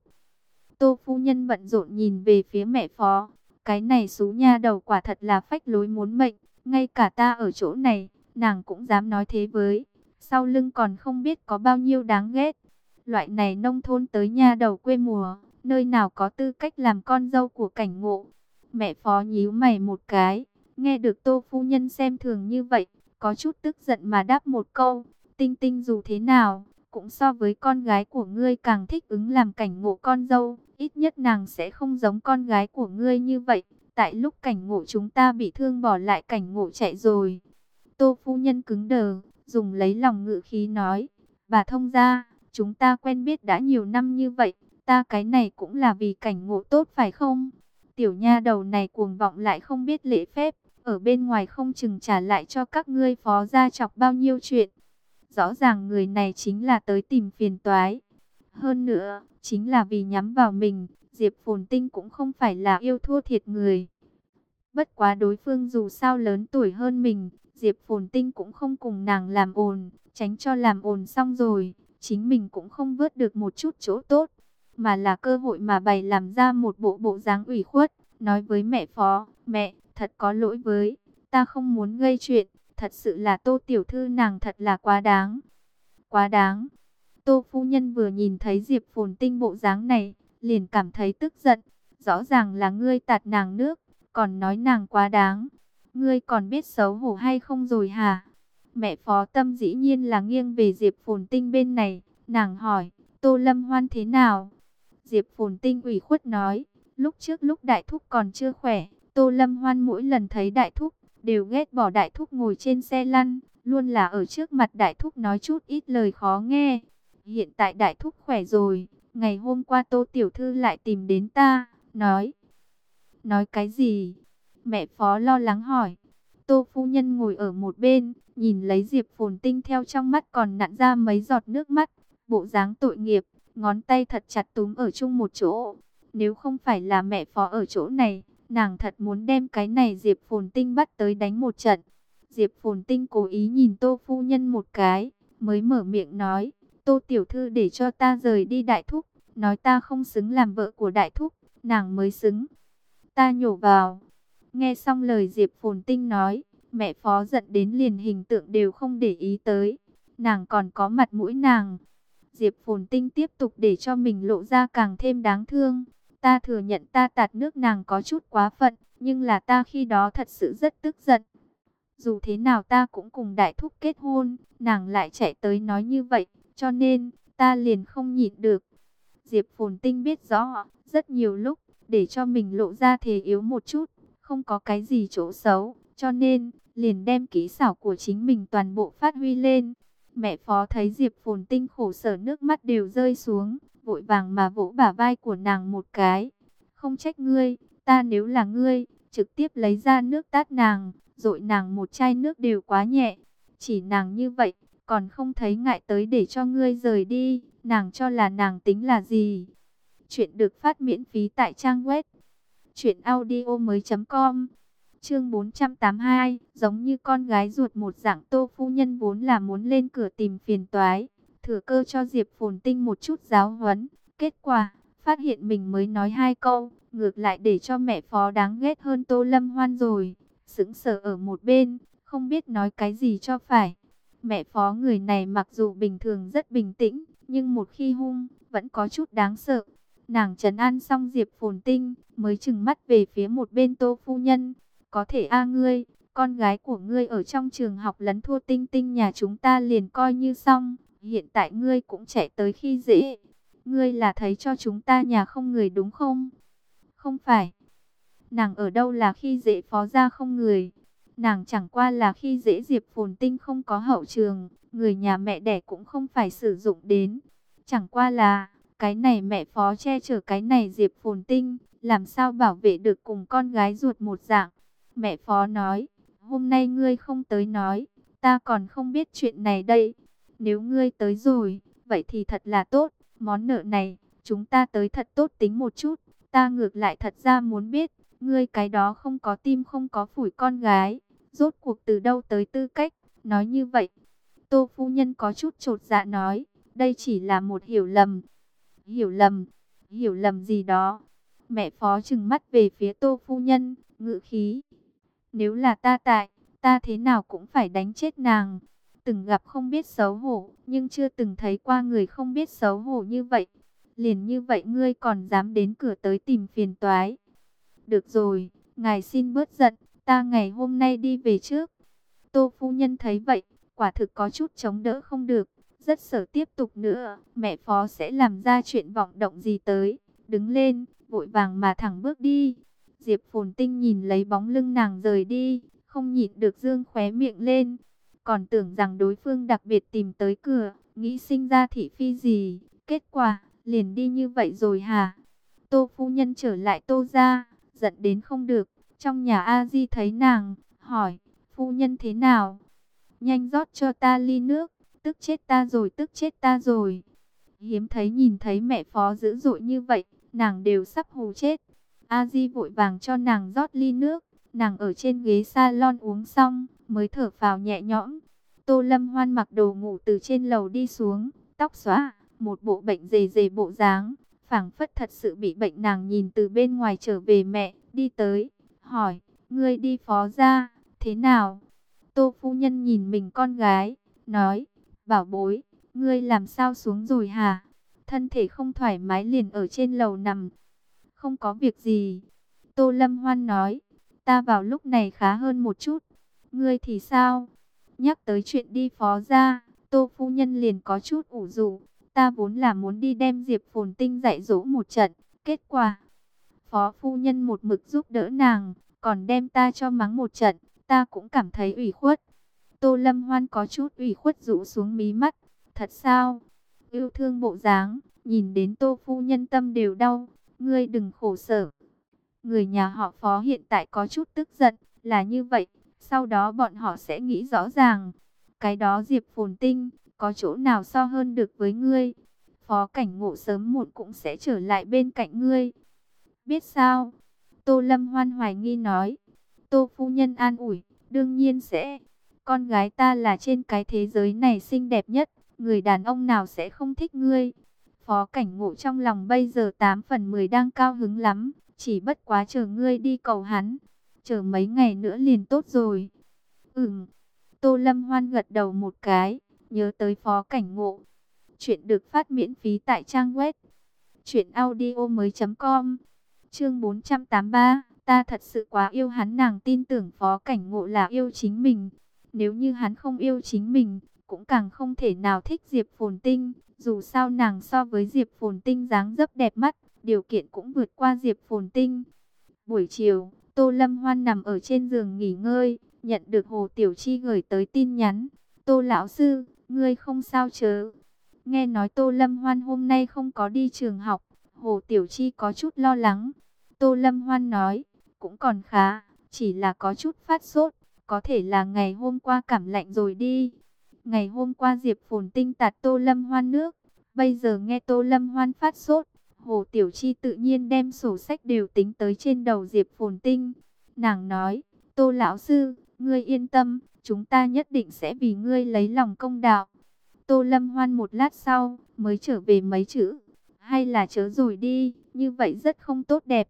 Tô phu nhân bận rộn nhìn về phía mẹ Phó. Cái này xú nha đầu quả thật là phách lối muốn mệnh. Ngay cả ta ở chỗ này, nàng cũng dám nói thế với. Sau lưng còn không biết có bao nhiêu đáng ghét. Loại này nông thôn tới nha đầu quê mùa, nơi nào có tư cách làm con dâu của cảnh ngộ. Mẹ Phó nhíu mày một cái, nghe được Tô phu nhân xem thường như vậy, có chút tức giận mà đáp một câu. Tinh Tinh dù thế nào, cũng so với con gái của ngươi càng thích ứng làm cảnh ngộ con dâu. Ít nhất nàng sẽ không giống con gái của ngươi như vậy. Tại lúc cảnh ngộ chúng ta bị thương bỏ lại cảnh ngộ chạy rồi. Tô phu nhân cứng đờ, dùng lấy lòng ngự khí nói. Bà thông gia, chúng ta quen biết đã nhiều năm như vậy. Ta cái này cũng là vì cảnh ngộ tốt phải không? Tiểu nha đầu này cuồng vọng lại không biết lễ phép. Ở bên ngoài không chừng trả lại cho các ngươi Phó gia chọc bao nhiêu chuyện. Rõ ràng người này chính là tới tìm phiền toái. Hơn nữa, chính là vì nhắm vào mình, Diệp Phồn Tinh cũng không phải là yêu thua thiệt người. Bất quá đối phương dù sao lớn tuổi hơn mình, Diệp Phồn Tinh cũng không cùng nàng làm ồn, tránh cho làm ồn xong rồi, chính mình cũng không vớt được một chút chỗ tốt, mà là cơ hội mà bày làm ra một bộ dáng ủy khuất, nói với mẹ Phó, mẹ, thật có lỗi với, ta không muốn gây chuyện, thật sự là Tô tiểu thư nàng thật là quá đáng. Quá đáng. Tô phu nhân vừa nhìn thấy Diệp Phồn Tinh bộ dáng này, liền cảm thấy tức giận. Rõ ràng là ngươi tạt nàng nước, còn nói nàng quá đáng. Ngươi còn biết xấu hổ hay không rồi hả? Mẹ Phó Tâm dĩ nhiên là nghiêng về Diệp Phồn Tinh bên này. Nàng hỏi, Tô Lâm Hoan thế nào? Diệp Phồn Tinh ủy khuất nói, lúc trước lúc Đại Thúc còn chưa khỏe, Tô Lâm Hoan mỗi lần thấy Đại Thúc, đều ghét bỏ Đại Thúc ngồi trên xe lăn, luôn là ở trước mặt Đại Thúc nói chút ít lời khó nghe. Hiện tại Đại Thúc khỏe rồi, ngày hôm qua Tô tiểu thư lại tìm đến ta, nói cái gì? Mẹ Phó lo lắng hỏi. Tô phu nhân ngồi ở một bên, nhìn lấy Diệp Phồn Tinh theo trong mắt còn nặn ra mấy giọt nước mắt, bộ dáng tội nghiệp, ngón tay thật chặt túm ở chung một chỗ. Nếu không phải là mẹ Phó ở chỗ này, nàng thật muốn đem cái này Diệp Phồn Tinh bắt tới đánh một trận. Diệp Phồn Tinh cố ý nhìn Tô phu nhân một cái, mới mở miệng nói, Tô tiểu thư để cho ta rời đi đại thúc, nói ta không xứng làm vợ của đại thúc, nàng mới xứng. Ta nhổ vào. Nghe xong lời Diệp Phồn Tinh nói, mẹ Phó giận đến liền hình tượng đều không để ý tới. Nàng còn có mặt mũi nàng. Diệp Phồn Tinh tiếp tục để cho mình lộ ra càng thêm đáng thương. Ta thừa nhận ta tạt nước nàng có chút quá phận, nhưng là ta khi đó thật sự rất tức giận. Dù thế nào ta cũng cùng đại thúc kết hôn, nàng lại chạy tới nói như vậy, cho nên ta liền không nhịn được. Diệp Phồn Tinh biết rõ, rất nhiều lúc, để cho mình lộ ra thể yếu một chút, không có cái gì chỗ xấu, cho nên liền đem kỹ xảo của chính mình toàn bộ phát huy lên. Mẹ Phó thấy Diệp Phồn Tinh khổ sở nước mắt đều rơi xuống, vội vàng mà vỗ bả vai của nàng một cái. Không trách ngươi, ta nếu là ngươi, trực tiếp lấy ra nước tát nàng, dội nàng một chai nước đều quá nhẹ. Chỉ nàng như vậy, còn không thấy ngại tới để cho ngươi rời đi, nàng cho là nàng tính là gì. Chuyện được phát miễn phí tại trang web truyệnaudiomoi.com. Chương 482, giống như con gái ruột một dạng, Tô phu nhân vốn là muốn lên cửa tìm phiền toái, thừa cơ cho Diệp Phồn Tinh một chút giáo huấn, kết quả phát hiện mình mới nói 2 câu, ngược lại để cho mẹ Phó đáng ghét hơn Tô Lâm Hoan rồi, sững sờ ở một bên, không biết nói cái gì cho phải. Mẹ Phó người này mặc dù bình thường rất bình tĩnh, nhưng một khi hung, vẫn có chút đáng sợ. Nàng trấn an xong Diệp Phồn Tinh, mới trừng mắt về phía một bên Tô phu nhân. Có thể ngươi, con gái của ngươi ở trong trường học lấn thua Tinh Tinh nhà chúng ta liền coi như xong. Hiện tại ngươi cũng chạy tới khi dễ. Ngươi là thấy cho chúng ta nhà không người đúng không? Không phải. Nàng ở đâu là khi dễ Phó gia không người. Nàng chẳng qua là khi dễ Diệp Phồn Tinh không có hậu trường. Người nhà mẹ đẻ cũng không phải sử dụng đến. Chẳng qua là cái này mẹ Phó che chở cái này Diệp Phồn Tinh, làm sao bảo vệ được cùng con gái ruột một dạng. Mẹ Phó nói, hôm nay ngươi không tới nói, ta còn không biết chuyện này đây. Nếu ngươi tới rồi, vậy thì thật là tốt, món nợ này, chúng ta tới thật tốt tính một chút. Ta ngược lại thật ra muốn biết, ngươi cái đó không có tim không có phủi con gái, rốt cuộc từ đâu tới tư cách, nói như vậy. Tô phu nhân có chút chột dạ nói, đây chỉ là một hiểu lầm. Hiểu lầm? Hiểu lầm gì đó? Mẹ Phó trừng mắt về phía Tô phu nhân, ngữ khí. Nếu là ta tại, ta thế nào cũng phải đánh chết nàng. Từng gặp không biết xấu hổ, nhưng chưa từng thấy qua người không biết xấu hổ như vậy. Liền như vậy ngươi còn dám đến cửa tới tìm phiền toái. Được rồi, ngài xin bớt giận, ta ngày hôm nay đi về trước. Tô phu nhân thấy vậy, quả thực có chút chống đỡ không được. Rất sợ tiếp tục nữa, mẹ Phó sẽ làm ra chuyện vọng động gì tới. Đứng lên, vội vàng mà thẳng bước đi. Diệp Phồn Tinh nhìn lấy bóng lưng nàng rời đi, không nhịn được dương khóe miệng lên. Còn tưởng rằng đối phương đặc biệt tìm tới cửa, nghĩ sinh ra thị phi gì. Kết quả, liền đi như vậy rồi hả? Tô phu nhân trở lại Tô gia, giận đến không được. Trong nhà A Di thấy nàng, hỏi, phu nhân thế nào? Nhanh rót cho ta ly nước, tức chết ta rồi, tức chết ta rồi. Hiếm thấy nhìn thấy mẹ Phó dữ dội như vậy, nàng đều sắp hù chết. A Di vội vàng cho nàng rót ly nước, nàng ở trên ghế salon uống xong, mới thở phào nhẹ nhõm. Tô Lâm Hoan mặc đồ ngủ từ trên lầu đi xuống, tóc xõa, một bộ bệnh rề rề bộ dáng, phảng phất thật sự bị bệnh. Nàng nhìn từ bên ngoài trở về mẹ, đi tới, hỏi, ngươi đi Phó gia, thế nào? Tô phu nhân nhìn mình con gái, nói, bảo bối, ngươi làm sao xuống rồi hả? Thân thể không thoải mái liền ở trên lầu nằm. Không có việc gì. Tô Lâm Hoan nói, ta vào lúc này khá hơn một chút. Ngươi thì sao? Nhắc tới chuyện đi Phó gia, Tô phu nhân liền có chút ủ rũ. Ta vốn là muốn đi đem Diệp Phồn Tinh dạy dỗ một trận. Kết quả, Phó phu nhân một mực giúp đỡ nàng, còn đem ta cho mắng một trận. Ta cũng cảm thấy ủy khuất. Tô Lâm Hoan có chút ủy khuất rũ xuống mí mắt. Thật sao? Yêu thương bộ dáng, nhìn đến Tô phu nhân tâm đều đau. Ngươi đừng khổ sở. Người nhà họ Phó hiện tại có chút tức giận, là như vậy. Sau đó bọn họ sẽ nghĩ rõ ràng. Cái đó Diệp Phồn Tinh, có chỗ nào so hơn được với ngươi? Phó Cảnh Ngộ sớm muộn cũng sẽ trở lại bên cạnh ngươi. Biết sao? Tô Lâm Hoan hoài nghi nói. Tô phu nhân an ủi, đương nhiên sẽ. Con gái ta là trên cái thế giới này xinh đẹp nhất, người đàn ông nào sẽ không thích ngươi. Phó Cảnh Ngộ trong lòng bây giờ 8 phần 10 đang cao hứng lắm, chỉ bất quá chờ ngươi đi cầu hắn. Chờ mấy ngày nữa liền tốt rồi. Tô Lâm Hoan gật đầu một cái, nhớ tới Phó Cảnh Ngộ. Chuyện được phát miễn phí tại trang web truyệnaudiomoi.com. Chương 483, ta thật sự quá yêu hắn. Nàng tin tưởng Phó Cảnh Ngộ là yêu chính mình. Nếu như hắn không yêu chính mình, cũng càng không thể nào thích Diệp Phồn Tinh. Dù sao nàng so với Diệp Phồn Tinh dáng dấp đẹp mắt, điều kiện cũng vượt qua Diệp Phồn Tinh. Buổi chiều, Tô Lâm Hoan nằm ở trên giường nghỉ ngơi, nhận được Hồ Tiểu Chi gửi tới tin nhắn. Tô lão sư, ngươi không sao chớ? Nghe nói Tô Lâm Hoan hôm nay không có đi trường học, Hồ Tiểu Chi có chút lo lắng. Tô Lâm Hoan nói, cũng còn khá, chỉ là có chút phát sốt, có thể là ngày hôm qua cảm lạnh rồi đi. Ngày hôm qua Diệp Phồn Tinh tạt Tô Lâm Hoan nước, bây giờ nghe Tô Lâm Hoan phát sốt, Hồ Tiểu Chi tự nhiên đem sổ sách đều tính tới trên đầu Diệp Phồn Tinh. Nàng nói, Tô lão sư, ngươi yên tâm, chúng ta nhất định sẽ vì ngươi lấy lòng công đạo. Tô Lâm Hoan một lát sau mới trở về mấy chữ, hay là chớ rồi đi, như vậy rất không tốt đẹp.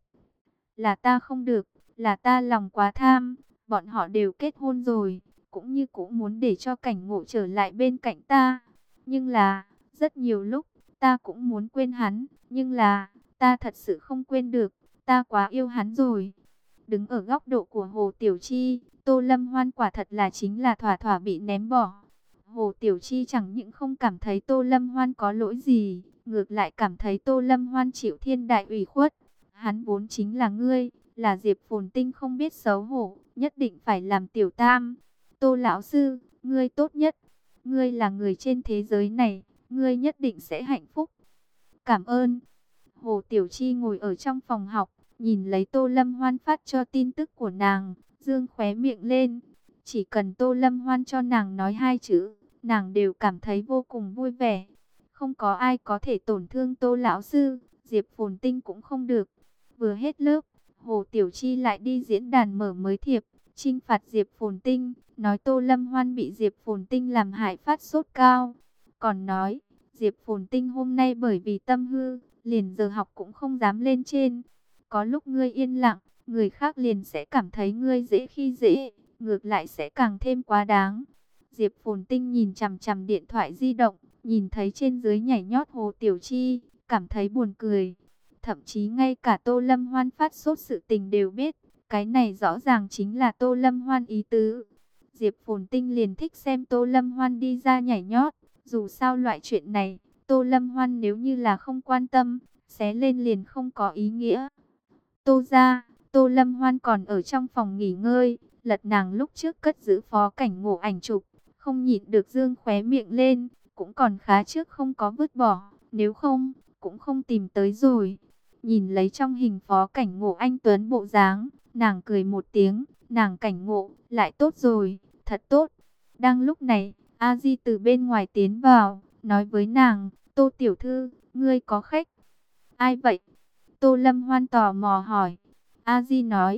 Là ta không được, là ta lòng quá tham, bọn họ đều kết hôn rồi, cũng muốn để cho Cảnh Ngộ trở lại bên cạnh ta. Nhưng là, rất nhiều lúc, ta cũng muốn quên hắn, nhưng là, ta thật sự không quên được, ta quá yêu hắn rồi. Đứng ở góc độ của Hồ Tiểu Chi, Tô Lâm Hoan quả thật là chính là thỏa thỏa bị ném bỏ. Hồ Tiểu Chi chẳng những không cảm thấy Tô Lâm Hoan có lỗi gì, ngược lại cảm thấy Tô Lâm Hoan chịu thiên đại ủy khuất. Hắn vốn chính là ngươi, là Diệp Phồn Tinh không biết xấu hổ, nhất định phải làm tiểu tam. Tô lão sư, ngươi tốt nhất, ngươi là người trên thế giới này, ngươi nhất định sẽ hạnh phúc. Cảm ơn. Hồ Tiểu Chi ngồi ở trong phòng học, nhìn lấy Tô Lâm Hoan phát cho tin tức của nàng, dương khóe miệng lên. Chỉ cần Tô Lâm Hoan cho nàng nói 2 chữ, nàng đều cảm thấy vô cùng vui vẻ. Không có ai có thể tổn thương Tô lão sư, Diệp Phồn Tinh cũng không được. Vừa hết lớp, Hồ Tiểu Chi lại đi diễn đàn mở mới thiệp, trinh phạt Diệp Phồn Tinh, nói Tô Lâm Hoan bị Diệp Phồn Tinh làm hại phát sốt cao. Còn nói, Diệp Phồn Tinh hôm nay bởi vì tâm hư, liền giờ học cũng không dám lên trên. Có lúc ngươi yên lặng, người khác liền sẽ cảm thấy ngươi dễ khi dễ, ngược lại sẽ càng thêm quá đáng. Diệp Phồn Tinh nhìn chằm chằm điện thoại di động, nhìn thấy trên dưới nhảy nhót Hồ Tiểu Chi, cảm thấy buồn cười. Thậm chí ngay cả Tô Lâm Hoan phát sốt sự tình đều biết, cái này rõ ràng chính là Tô Lâm Hoan ý tứ. Diệp Phồn Tinh liền thích xem Tô Lâm Hoan đi ra nhảy nhót, dù sao loại chuyện này, Tô Lâm Hoan nếu như là không quan tâm, xé lên liền không có ý nghĩa. Tô ra, Tô Lâm Hoan còn ở trong phòng nghỉ ngơi, lật nàng lúc trước cất giữ Phó Cảnh Ngộ ảnh chụp, không nhịn được dương khóe miệng lên, cũng còn khá trước không có vứt bỏ, nếu không, cũng không tìm tới rồi. Nhìn lấy trong hình Phó Cảnh Ngộ anh tuấn bộ dáng, nàng cười một tiếng, nàng Cảnh Ngộ, lại tốt rồi, thật tốt. Đang lúc này, A Di từ bên ngoài tiến vào, nói với nàng, Tô tiểu thư, ngươi có khách. Ai vậy? Tô Lâm Hoan tò mò hỏi. A Di nói,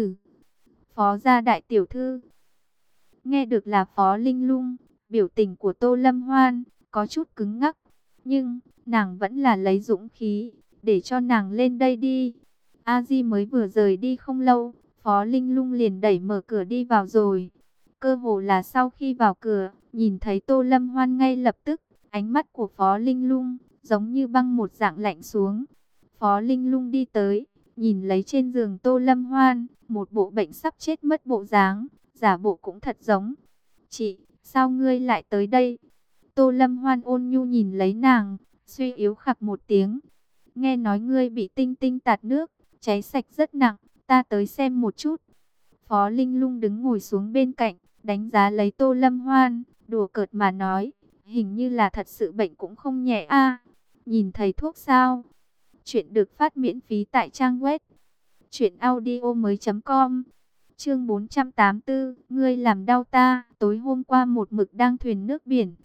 Phó gia đại tiểu thư. Nghe được là Phó Linh Lung, biểu tình của Tô Lâm Hoan có chút cứng ngắc, nhưng nàng vẫn là lấy dũng khí để cho nàng lên đây đi. A Di mới vừa rời đi không lâu, Phó Linh Lung liền đẩy mở cửa đi vào rồi. Cơ hồ là sau khi vào cửa, nhìn thấy Tô Lâm Hoan ngay lập tức, ánh mắt của Phó Linh Lung giống như băng một dạng lạnh xuống. Phó Linh Lung đi tới, nhìn lấy trên giường Tô Lâm Hoan, một bộ bệnh sắp chết mất bộ dáng, giả bộ cũng thật giống. Chị, sao ngươi lại tới đây? Tô Lâm Hoan ôn nhu nhìn lấy nàng, suy yếu khặc một tiếng. Nghe nói ngươi bị tinh tinh tạt nước, cháy sạch rất nặng, ta tới xem một chút. Phó Linh Lung đứng ngồi xuống bên cạnh, đánh giá lấy Tô Lâm Hoan, đùa cợt mà nói, hình như là thật sự bệnh cũng không nhẹ a. Nhìn thấy thuốc sao? Chuyện được phát miễn phí tại trang web truyệnaudiomoi.com. Chương 484, ngươi làm đau ta. Tối hôm qua một mực đang thuyền nước biển,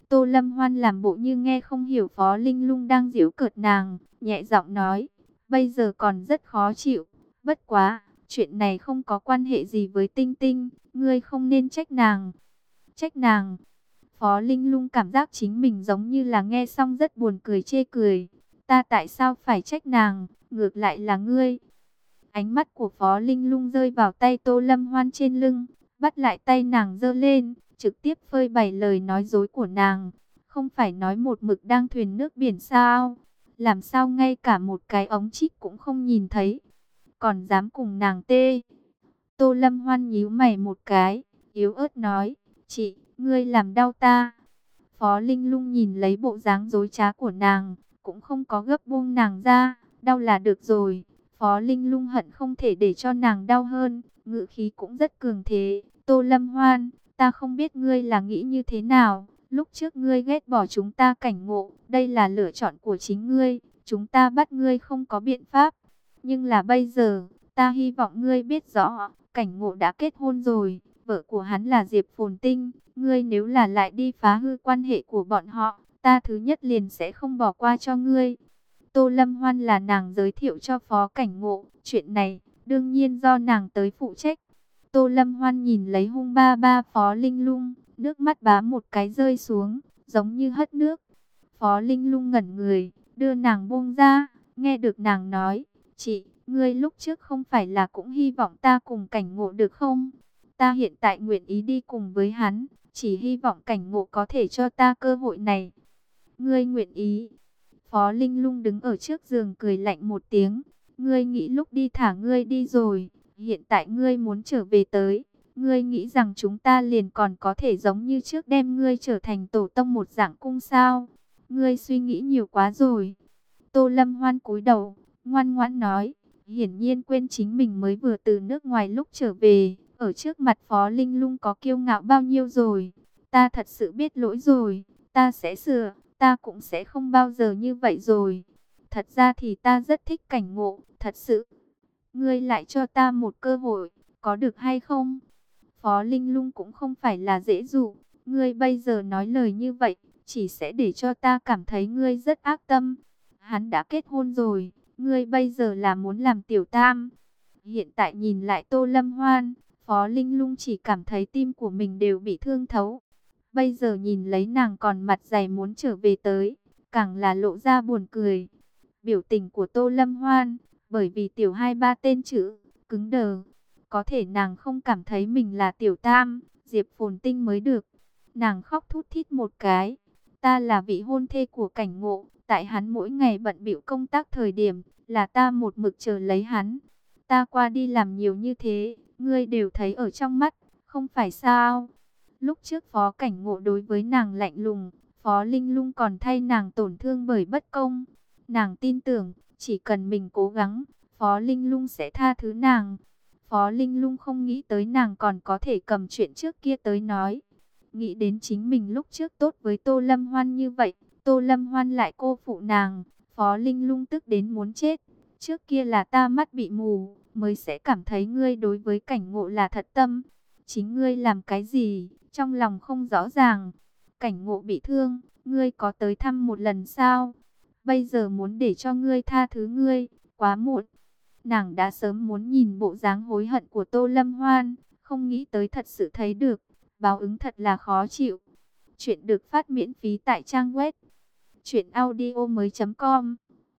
Tô Lâm Hoan làm bộ như nghe không hiểu Phó Linh Lung đang giễu cợt nàng, nhẹ giọng nói, bây giờ còn rất khó chịu, bất quá, chuyện này không có quan hệ gì với Tinh Tinh, ngươi không nên trách nàng. Trách nàng? Phó Linh Lung cảm giác chính mình giống như là nghe xong rất buồn cười chê cười. Ta tại sao phải trách nàng, ngược lại là ngươi. Ánh mắt của Phó Linh Lung rơi vào tay Tô Lâm Hoan trên lưng, bắt lại tay nàng giơ lên, trực tiếp phơi bày lời nói dối của nàng. Không phải nói một mực đang thuyền nước biển sao? Làm sao ngay cả một cái ống trích cũng không nhìn thấy, còn dám cùng nàng tê. Tô Lâm Hoan nhíu mày một cái, yếu ớt nói, chị, ngươi làm đau ta. Phó Linh Lung nhìn lấy bộ dáng dối trá của nàng, cũng không có gấp buông nàng ra, đau là được rồi. Phó Linh Lung hận không thể để cho nàng đau hơn, ngữ khí cũng rất cường thế. Tô Lâm Hoan, ta không biết ngươi là nghĩ như thế nào, lúc trước ngươi ghét bỏ chúng ta Cảnh Ngộ, đây là lựa chọn của chính ngươi, chúng ta bắt ngươi không có biện pháp. Nhưng là bây giờ, ta hy vọng ngươi biết rõ, Cảnh Ngộ đã kết hôn rồi, vợ của hắn là Diệp Phồn Tinh. Ngươi nếu là lại đi phá hư quan hệ của bọn họ, ta thứ nhất liền sẽ không bỏ qua cho ngươi. Tô Lâm Hoan là nàng giới thiệu cho Phó Cảnh Ngộ, chuyện này đương nhiên do nàng tới phụ trách. Tô Lâm Hoan nhìn lấy hung ba ba Phó Linh Lung, nước mắt bá một cái rơi xuống, giống như hất nước. Phó Linh Lung ngẩn người, đưa nàng buông ra, nghe được nàng nói, chị, ngươi lúc trước không phải là cũng hy vọng ta cùng Cảnh Ngộ được không? Ta hiện tại nguyện ý đi cùng với hắn, chỉ hy vọng Cảnh Ngộ có thể cho ta cơ hội này. Ngươi nguyện ý? Phó Linh Lung đứng ở trước giường cười lạnh một tiếng. Ngươi nghĩ lúc đi thả ngươi đi rồi, hiện tại ngươi muốn trở về tới. Ngươi nghĩ rằng chúng ta liền còn có thể giống như trước đem ngươi trở thành tổ tông một dạng cung sao? Ngươi suy nghĩ nhiều quá rồi. Tô Lâm Hoan cúi đầu, ngoan ngoãn nói, hiển nhiên quên chính mình mới vừa từ nước ngoài lúc trở về. Ở trước mặt Phó Linh Lung có kiêu ngạo bao nhiêu rồi. Ta thật sự biết lỗi rồi, ta sẽ sửa, ta cũng sẽ không bao giờ như vậy rồi. Thật ra thì ta rất thích Cảnh Ngộ, thật sự. Ngươi lại cho ta một cơ hội, có được hay không? Phó Linh Lung cũng không phải là dễ dụ. Ngươi bây giờ nói lời như vậy, chỉ sẽ để cho ta cảm thấy ngươi rất ác tâm. Hắn đã kết hôn rồi, ngươi bây giờ là muốn làm tiểu tam. Hiện tại nhìn lại Tô Lâm Hoan, Phó Linh Lung chỉ cảm thấy tim của mình đều bị thương thấu. Bây giờ nhìn lấy nàng còn mặt dày muốn trở về tới, càng là lộ ra buồn cười. Biểu tình của Tô Lâm Hoan, bởi vì tiểu hai ba tên chữ, cứng đờ. Có thể nàng không cảm thấy mình là tiểu tam, Diệp Phồn Tinh mới được. Nàng khóc thút thít một cái. Ta là vị hôn thê của Cảnh Ngộ, tại hắn mỗi ngày bận bịu công tác thời điểm, là ta một mực chờ lấy hắn. Ta qua đi làm nhiều như thế, ngươi đều thấy ở trong mắt, không phải sao? Lúc trước Phó Cảnh Ngộ đối với nàng lạnh lùng, Phó Linh Lung còn thay nàng tổn thương bởi bất công. Nàng tin tưởng, chỉ cần mình cố gắng, Phó Linh Lung sẽ tha thứ nàng. Phó Linh Lung không nghĩ tới nàng còn có thể cầm chuyện trước kia tới nói. Nghĩ đến chính mình lúc trước tốt với Tô Lâm Hoan như vậy, Tô Lâm Hoan lại cô phụ nàng. Phó Linh Lung tức đến muốn chết. Trước kia là ta mắt bị mù, mới sẽ cảm thấy ngươi đối với Cảnh Ngộ là thật tâm. Chính ngươi làm cái gì, trong lòng không rõ ràng. Cảnh Ngộ bị thương, ngươi có tới thăm một lần sao? Bây giờ muốn để cho ngươi tha thứ ngươi, quá muộn. Nàng đã sớm muốn nhìn bộ dáng hối hận của Tô Lâm Hoan, không nghĩ tới thật sự thấy được. Báo ứng thật là khó chịu. Chuyện được phát miễn phí tại trang web truyệnaudiomoi.com